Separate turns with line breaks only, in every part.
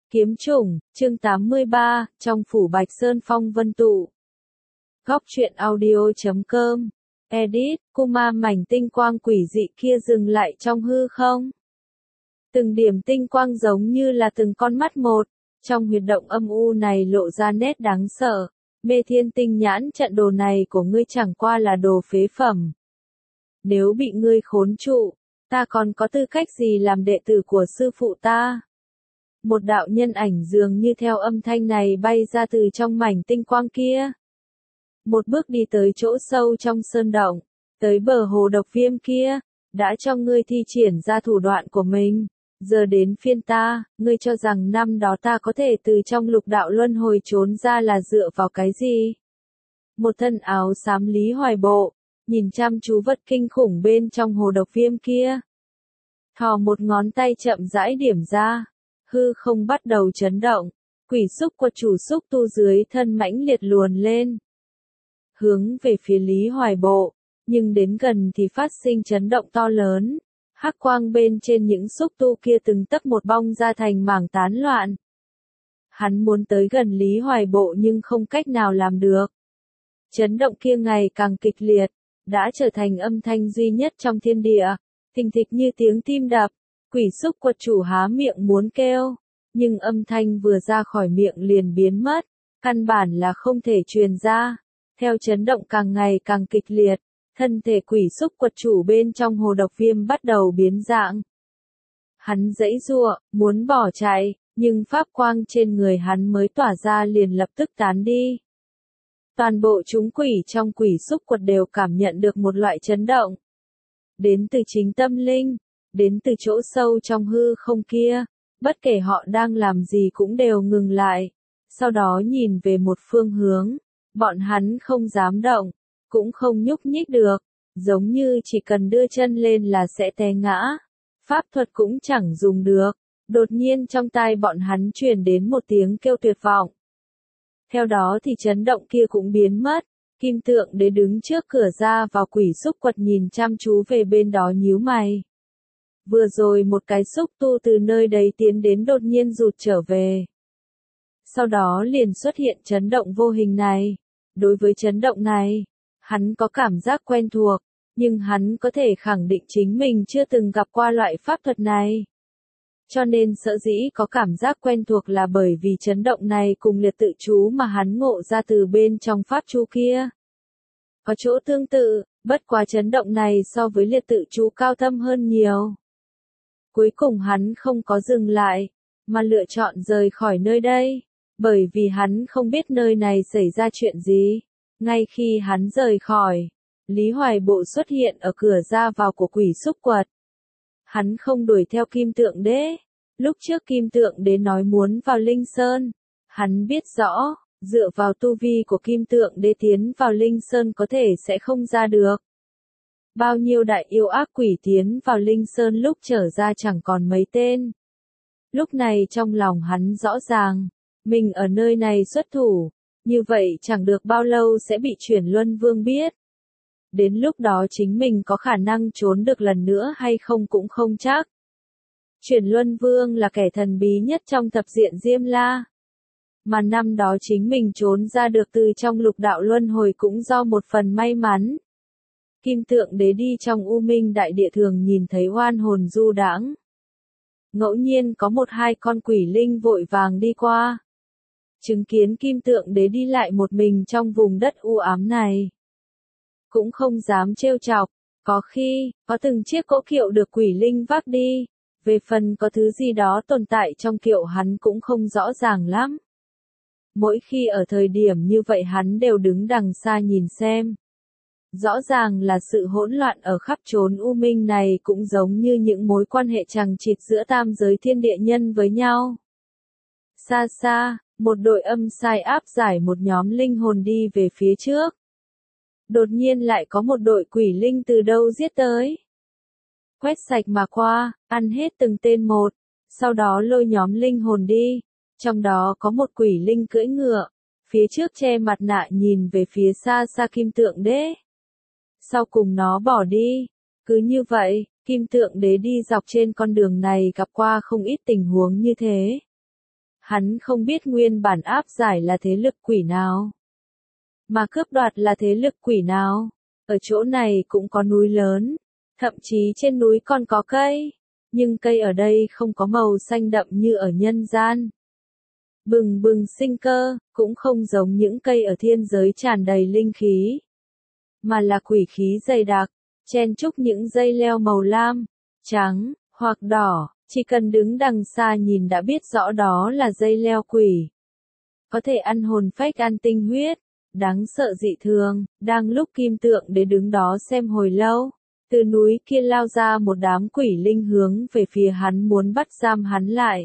Kiếm chủng, chương 83, trong phủ Bạch Sơn phong vân tụ. Góc truyện audio.com. Edit, Kuma mảnh tinh quang quỷ dị kia dừng lại trong hư không. Từng điểm tinh quang giống như là từng con mắt một, trong huyệt động âm u này lộ ra nét đáng sợ. Mê Thiên Tinh Nhãn, trận đồ này của ngươi chẳng qua là đồ phế phẩm. Nếu bị ngươi khốn trụ, ta còn có tư cách gì làm đệ tử của sư phụ ta? Một đạo nhân ảnh dường như theo âm thanh này bay ra từ trong mảnh tinh quang kia. Một bước đi tới chỗ sâu trong sơn động, tới bờ hồ độc viêm kia, đã cho ngươi thi triển ra thủ đoạn của mình. Giờ đến phiên ta, ngươi cho rằng năm đó ta có thể từ trong lục đạo luân hồi trốn ra là dựa vào cái gì? Một thân áo xám Lý Hoài Bộ, nhìn chăm chú vật kinh khủng bên trong hồ độc viêm kia. Thò một ngón tay chậm rãi điểm ra, hư không bắt đầu chấn động, quỷ xúc quật chủ xúc tu dưới thân mãnh liệt luồn lên. Hướng về phía Lý Hoài Bộ, nhưng đến gần thì phát sinh chấn động to lớn. Hắc quang bên trên những xúc tu kia từng tấc một bong ra thành mảng tán loạn. Hắn muốn tới gần Lý Hoài Bộ nhưng không cách nào làm được. Chấn động kia ngày càng kịch liệt, đã trở thành âm thanh duy nhất trong thiên địa, thình thịch như tiếng tim đập. Quỷ xúc quật chủ há miệng muốn kêu, nhưng âm thanh vừa ra khỏi miệng liền biến mất, căn bản là không thể truyền ra. Theo chấn động càng ngày càng kịch liệt, thân thể quỷ xúc quật chủ bên trong hồ độc viêm bắt đầu biến dạng. Hắn giãy giụa, muốn bỏ chạy, nhưng pháp quang trên người hắn mới tỏa ra liền lập tức tán đi. Toàn bộ chúng quỷ trong quỷ xúc quật đều cảm nhận được một loại chấn động. Đến từ chính tâm linh, đến từ chỗ sâu trong hư không kia, bất kể họ đang làm gì cũng đều ngừng lại. Sau đó nhìn về một phương hướng, bọn hắn không dám động, cũng không nhúc nhích được, giống như chỉ cần đưa chân lên là sẽ té ngã. Pháp thuật cũng chẳng dùng được. Đột nhiên trong tai bọn hắn truyền đến một tiếng kêu tuyệt vọng. Theo đó thì chấn động kia cũng biến mất. Kim Tượng Đế đứng trước cửa ra vào quỷ xúc quật nhìn chăm chú về bên đó nhíu mày. Vừa rồi một cái xúc tu từ nơi đấy tiến đến đột nhiên rụt trở về. Sau đó liền xuất hiện chấn động vô hình này. Đối với chấn động này, hắn có cảm giác quen thuộc, nhưng hắn có thể khẳng định chính mình chưa từng gặp qua loại pháp thuật này. Cho nên sở dĩ có cảm giác quen thuộc là bởi vì chấn động này cùng liệt tự chú mà hắn ngộ ra từ bên trong pháp chú kia. Có chỗ tương tự, bất quá chấn động này so với liệt tự chú cao thâm hơn nhiều. Cuối cùng hắn không có dừng lại, mà lựa chọn rời khỏi nơi đây, bởi vì hắn không biết nơi này xảy ra chuyện gì. Ngay khi hắn rời khỏi, Lý Hoài Bộ xuất hiện ở cửa ra vào của quỷ xúc quật. Hắn không đuổi theo Kim Tượng Đế. Lúc trước Kim Tượng Đế nói muốn vào Linh Sơn, hắn biết rõ, dựa vào tu vi của Kim Tượng Đế tiến vào Linh Sơn có thể sẽ không ra được. Bao nhiêu đại yêu ác quỷ tiến vào Linh Sơn lúc trở ra chẳng còn mấy tên. Lúc này trong lòng hắn rõ ràng, mình ở nơi này xuất thủ, như vậy chẳng được bao lâu sẽ bị Chuyển Luân Vương biết. Đến lúc đó chính mình có khả năng trốn được lần nữa hay không cũng không chắc. Chuyển Luân Vương là kẻ thần bí nhất trong thập diện Diêm La. Mà năm đó chính mình trốn ra được từ trong lục đạo luân hồi cũng do một phần may mắn. Kim Tượng Đế đi trong U Minh Đại Địa thường nhìn thấy oan hồn du đãng. Ngẫu nhiên có một hai con quỷ linh vội vàng đi qua. Chứng kiến Kim Tượng Đế đi lại một mình trong vùng đất u ám này. Cũng không dám trêu chọc, có khi, có từng chiếc cỗ kiệu được quỷ linh vác đi. Về phần có thứ gì đó tồn tại trong kiệu hắn cũng không rõ ràng lắm. Mỗi khi ở thời điểm như vậy hắn đều đứng đằng xa nhìn xem. Rõ ràng là sự hỗn loạn ở khắp chốn u minh này cũng giống như những mối quan hệ chằng chịt giữa tam giới thiên địa nhân với nhau. Xa xa, một đội âm sai áp giải một nhóm linh hồn đi về phía trước. Đột nhiên lại có một đội quỷ linh từ đâu giết tới. Quét sạch mà qua, ăn hết từng tên một, sau đó lôi nhóm linh hồn đi. Trong đó có một quỷ linh cưỡi ngựa, phía trước che mặt nạ nhìn về phía xa xa Kim Tượng Đế. Sau cùng nó bỏ đi. Cứ như vậy, Kim Tượng Đế đi dọc trên con đường này gặp qua không ít tình huống như thế. Hắn không biết nguyên bản áp giải là thế lực quỷ nào, mà cướp đoạt là thế lực quỷ nào. Ở chỗ này cũng có núi lớn, thậm chí trên núi còn có cây, nhưng cây ở đây không có màu xanh đậm như ở nhân gian. Bừng bừng sinh cơ, cũng không giống những cây ở thiên giới tràn đầy linh khí, mà là quỷ khí dày đặc, chen chúc những dây leo màu lam, trắng, hoặc đỏ, chỉ cần đứng đằng xa nhìn đã biết rõ đó là dây leo quỷ. Có thể ăn hồn phách ăn tinh huyết, đáng sợ dị thường. Đang lúc Kim Tượng Đế đứng đó xem hồi lâu, từ núi kia lao ra một đám quỷ linh hướng về phía hắn muốn bắt giam hắn lại.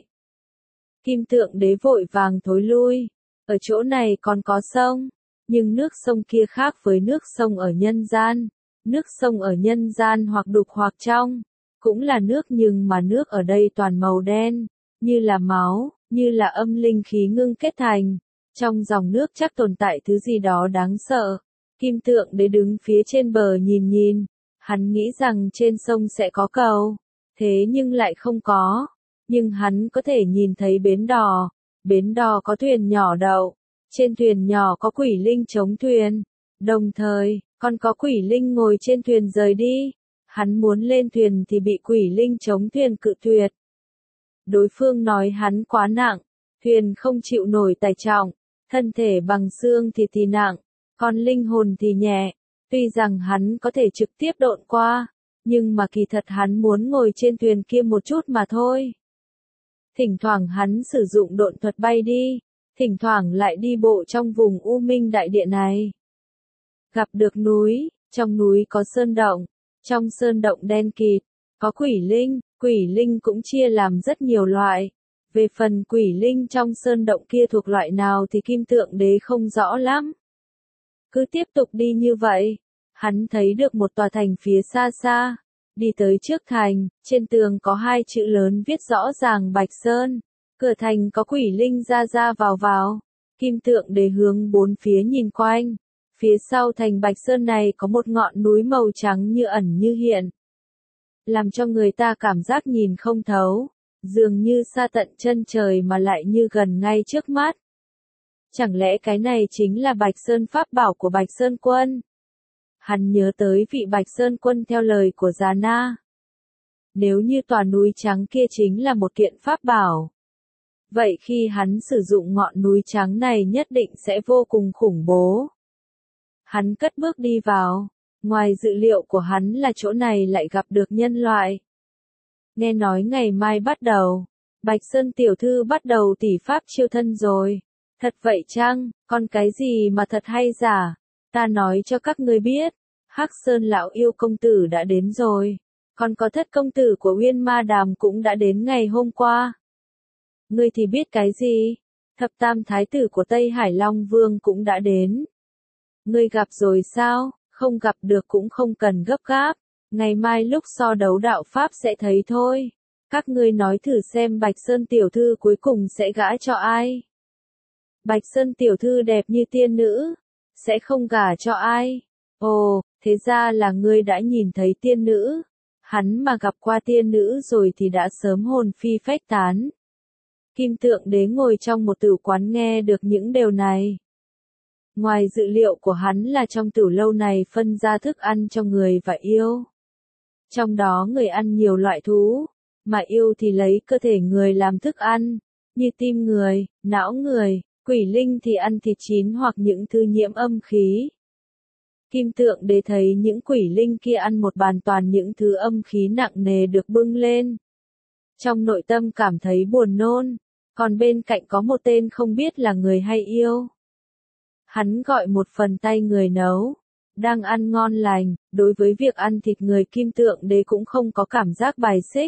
Kim Tượng Đế vội vàng thối lui, ở chỗ này còn có sông, nhưng nước sông kia khác với nước sông ở nhân gian. Nước sông ở nhân gian hoặc đục hoặc trong, cũng là nước nhưng mà nước ở đây toàn màu đen, như là máu, như là âm linh khí ngưng kết thành. Trong dòng nước chắc tồn tại thứ gì đó đáng sợ. Kim Tượng Đế đứng phía trên bờ nhìn nhìn, hắn nghĩ rằng trên sông sẽ có cầu, thế nhưng lại không có. Nhưng hắn có thể nhìn thấy bến đò có thuyền nhỏ đậu, trên thuyền nhỏ có quỷ linh chống thuyền, đồng thời, còn có quỷ linh ngồi trên thuyền rời đi. Hắn muốn lên thuyền thì bị quỷ linh chống thuyền cự tuyệt. Đối phương nói hắn quá nặng, thuyền không chịu nổi tải trọng, thân thể bằng xương thì nặng, còn linh hồn thì nhẹ. Tuy rằng hắn có thể trực tiếp độn qua, nhưng mà kỳ thật hắn muốn ngồi trên thuyền kia một chút mà thôi. Thỉnh thoảng hắn sử dụng độn thuật bay đi, thỉnh thoảng lại đi bộ trong vùng U Minh Đại Địa này. Gặp được núi, trong núi có sơn động, trong sơn động đen kịt, có quỷ linh cũng chia làm rất nhiều loại. Về phần quỷ linh trong sơn động kia thuộc loại nào thì Kim Tượng Đế không rõ lắm. Cứ tiếp tục đi như vậy, hắn thấy được một tòa thành phía xa xa. Đi tới trước thành, trên tường có hai chữ lớn viết rõ ràng Bạch Sơn. Cửa thành có quỷ linh ra ra vào vào. Kim Tượng Đế hướng bốn phía nhìn quanh. Phía sau thành Bạch Sơn này có một ngọn núi màu trắng như ẩn như hiện, làm cho người ta cảm giác nhìn không thấu, dường như xa tận chân trời mà lại như gần ngay trước mắt. Chẳng lẽ cái này chính là Bạch Sơn pháp bảo của Bạch Sơn Quân? Hắn nhớ tới vị Bạch Sơn Quân theo lời của Già Na. Nếu như tòa núi trắng kia chính là một kiện pháp bảo, vậy khi hắn sử dụng ngọn núi trắng này nhất định sẽ vô cùng khủng bố. Hắn cất bước đi vào, ngoài dự liệu của hắn là chỗ này lại gặp được nhân loại. Nghe nói ngày mai bắt đầu, Bạch Sơn tiểu thư bắt đầu tỷ pháp chiêu thân rồi. Thật vậy chăng, còn cái gì mà thật hay giả? Ta nói cho các ngươi biết, Hắc Sơn lão yêu công tử đã đến rồi. Còn có Thất công tử của Uyên Ma Đàm cũng đã đến ngày hôm qua. Ngươi thì biết cái gì? Thập tam thái tử của Tây Hải Long Vương cũng đã đến. Ngươi gặp rồi sao? Không gặp được cũng không cần gấp gáp. Ngày mai lúc so đấu đạo pháp sẽ thấy thôi. Các ngươi nói thử xem Bạch Sơn tiểu thư cuối cùng sẽ gả cho ai? Bạch Sơn tiểu thư đẹp như tiên nữ, sẽ không gả cho ai? Ồ, thế ra là ngươi đã nhìn thấy tiên nữ. Hắn mà gặp qua tiên nữ rồi thì đã sớm hồn phi phách tán. Kim Tượng Đế ngồi trong một tử quán nghe được những điều này. Ngoài dự liệu của hắn là trong tử lâu này phân ra thức ăn cho người và yêu. Trong đó người ăn nhiều loại thú, mà yêu thì lấy cơ thể người làm thức ăn, như tim người, não người, quỷ linh thì ăn thịt chín hoặc những thứ nhiễm âm khí. Kim Tượng Đế thấy những quỷ linh kia ăn một bàn toàn những thứ âm khí nặng nề được bưng lên. Trong nội tâm cảm thấy buồn nôn, còn bên cạnh có một tên không biết là người hay yêu. Hắn gọi một phần tay người nấu, đang ăn ngon lành, đối với việc ăn thịt người Kim Tượng Đế cũng không có cảm giác bài xích.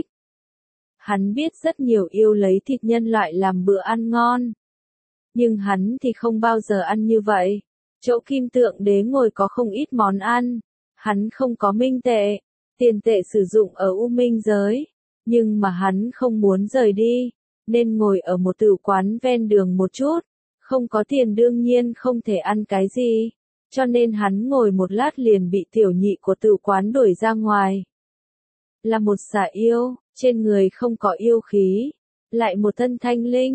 Hắn biết rất nhiều yêu lấy thịt nhân loại làm bữa ăn ngon. Nhưng hắn thì không bao giờ ăn như vậy. Chỗ Kim Tượng Đế ngồi có không ít món ăn. Hắn không có minh tệ, tiền tệ sử dụng ở U Minh giới. Nhưng mà hắn không muốn rời đi, nên ngồi ở một tử quán ven đường một chút. Không có tiền đương nhiên không thể ăn cái gì. Cho nên hắn ngồi một lát liền bị tiểu nhị của tử quán đuổi ra ngoài. Là một xà yêu, trên người không có yêu khí, lại một thân thanh linh,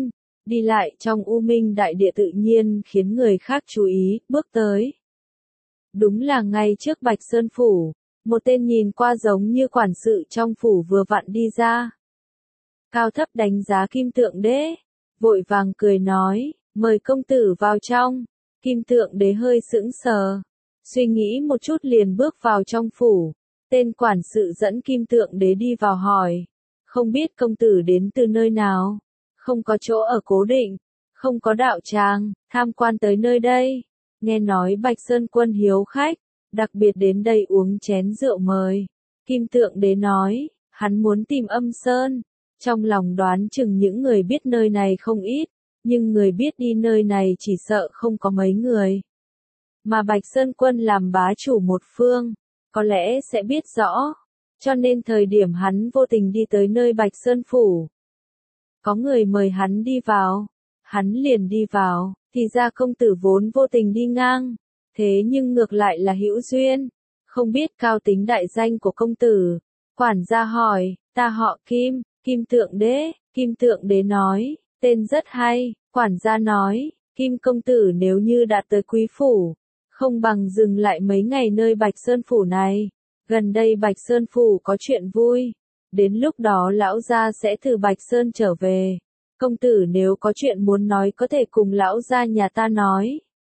đi lại trong U Minh đại địa tự nhiên khiến người khác chú ý, bước tới. Đúng là ngay trước Bạch Sơn Phủ, một tên nhìn qua giống như quản sự trong phủ vừa vặn đi ra. Cao thấp đánh giá Kim Tượng Đế, vội vàng cười nói, mời công tử vào trong. Kim Tượng Đế hơi sững sờ, suy nghĩ một chút liền bước vào trong phủ. Tên quản sự dẫn Kim Tượng Đế đi vào hỏi, không biết công tử đến từ nơi nào, không có chỗ ở cố định, không có đạo tràng, tham quan tới nơi đây. Nghe nói Bạch Sơn Quân hiếu khách, đặc biệt đến đây uống chén rượu mời. Kim Tượng Đế nói, hắn muốn tìm Âm Sơn. Trong lòng đoán chừng những người biết nơi này không ít, nhưng người biết đi nơi này chỉ sợ không có mấy người. Mà Bạch Sơn Quân làm bá chủ một phương, có lẽ sẽ biết rõ. Cho nên thời điểm hắn vô tình đi tới nơi Bạch Sơn Phủ. Có người mời hắn đi vào, hắn liền đi vào, thì ra công tử vốn vô tình đi ngang. Thế nhưng ngược lại là hữu duyên, không biết cao tính đại danh của công tử. Quản gia hỏi, ta họ Kim, Kim Tượng Đế. Kim Tượng Đế nói, tên rất hay. Quản gia nói, Kim công tử nếu như đã tới quý phủ, không bằng dừng lại mấy ngày nơi Bạch Sơn Phủ này. Gần đây Bạch Sơn Phủ có chuyện vui, đến lúc đó lão gia sẽ từ Bạch Sơn trở về. Công tử nếu có chuyện muốn nói có thể cùng lão gia nhà ta nói.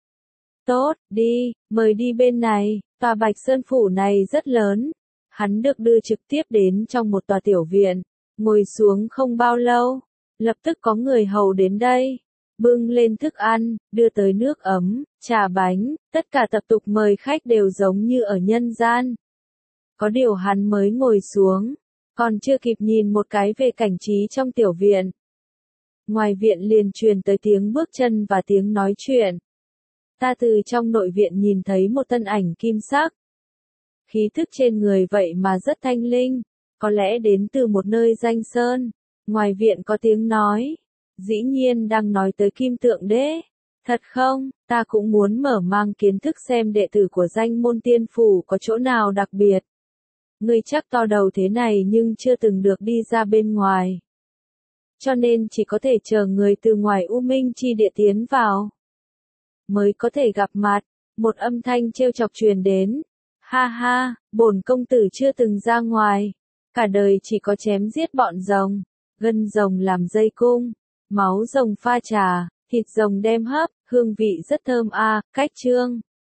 Tốt, đi, mời đi bên này, tòa Bạch Sơn Phủ này rất lớn. Hắn được đưa trực tiếp đến trong một tòa tiểu viện, ngồi xuống không bao lâu, lập tức có người hầu đến đây, bưng lên thức ăn, đưa tới nước ấm, trà bánh, tất cả tập tục mời khách đều giống như ở nhân gian. Có điều hắn mới ngồi xuống, còn chưa kịp nhìn một cái về cảnh trí trong tiểu viện. Ngoài viện liền truyền tới tiếng bước chân và tiếng nói chuyện. Ta từ trong nội viện nhìn thấy một thân ảnh kim sắc. Khí thức trên người vậy mà rất thanh linh, có lẽ đến từ một nơi danh sơn. Ngoài viện có tiếng nói, dĩ nhiên đang nói tới Kim Tượng Đế. Thật không, ta cũng muốn mở mang kiến thức xem đệ tử của danh môn tiên phủ có chỗ nào đặc biệt. Ngươi chắc to đầu thế này nhưng chưa từng được đi ra bên ngoài. Cho nên chỉ có thể chờ người từ ngoài U Minh chi địa tiến vào, mới có thể gặp mặt. Một âm thanh trêu chọc truyền đến. Ha ha, bổn công tử chưa từng ra ngoài. Cả đời chỉ có chém giết bọn rồng, gân rồng làm dây cung, máu rồng pha trà, thịt rồng đem hấp, hương vị rất thơm a. Cách chương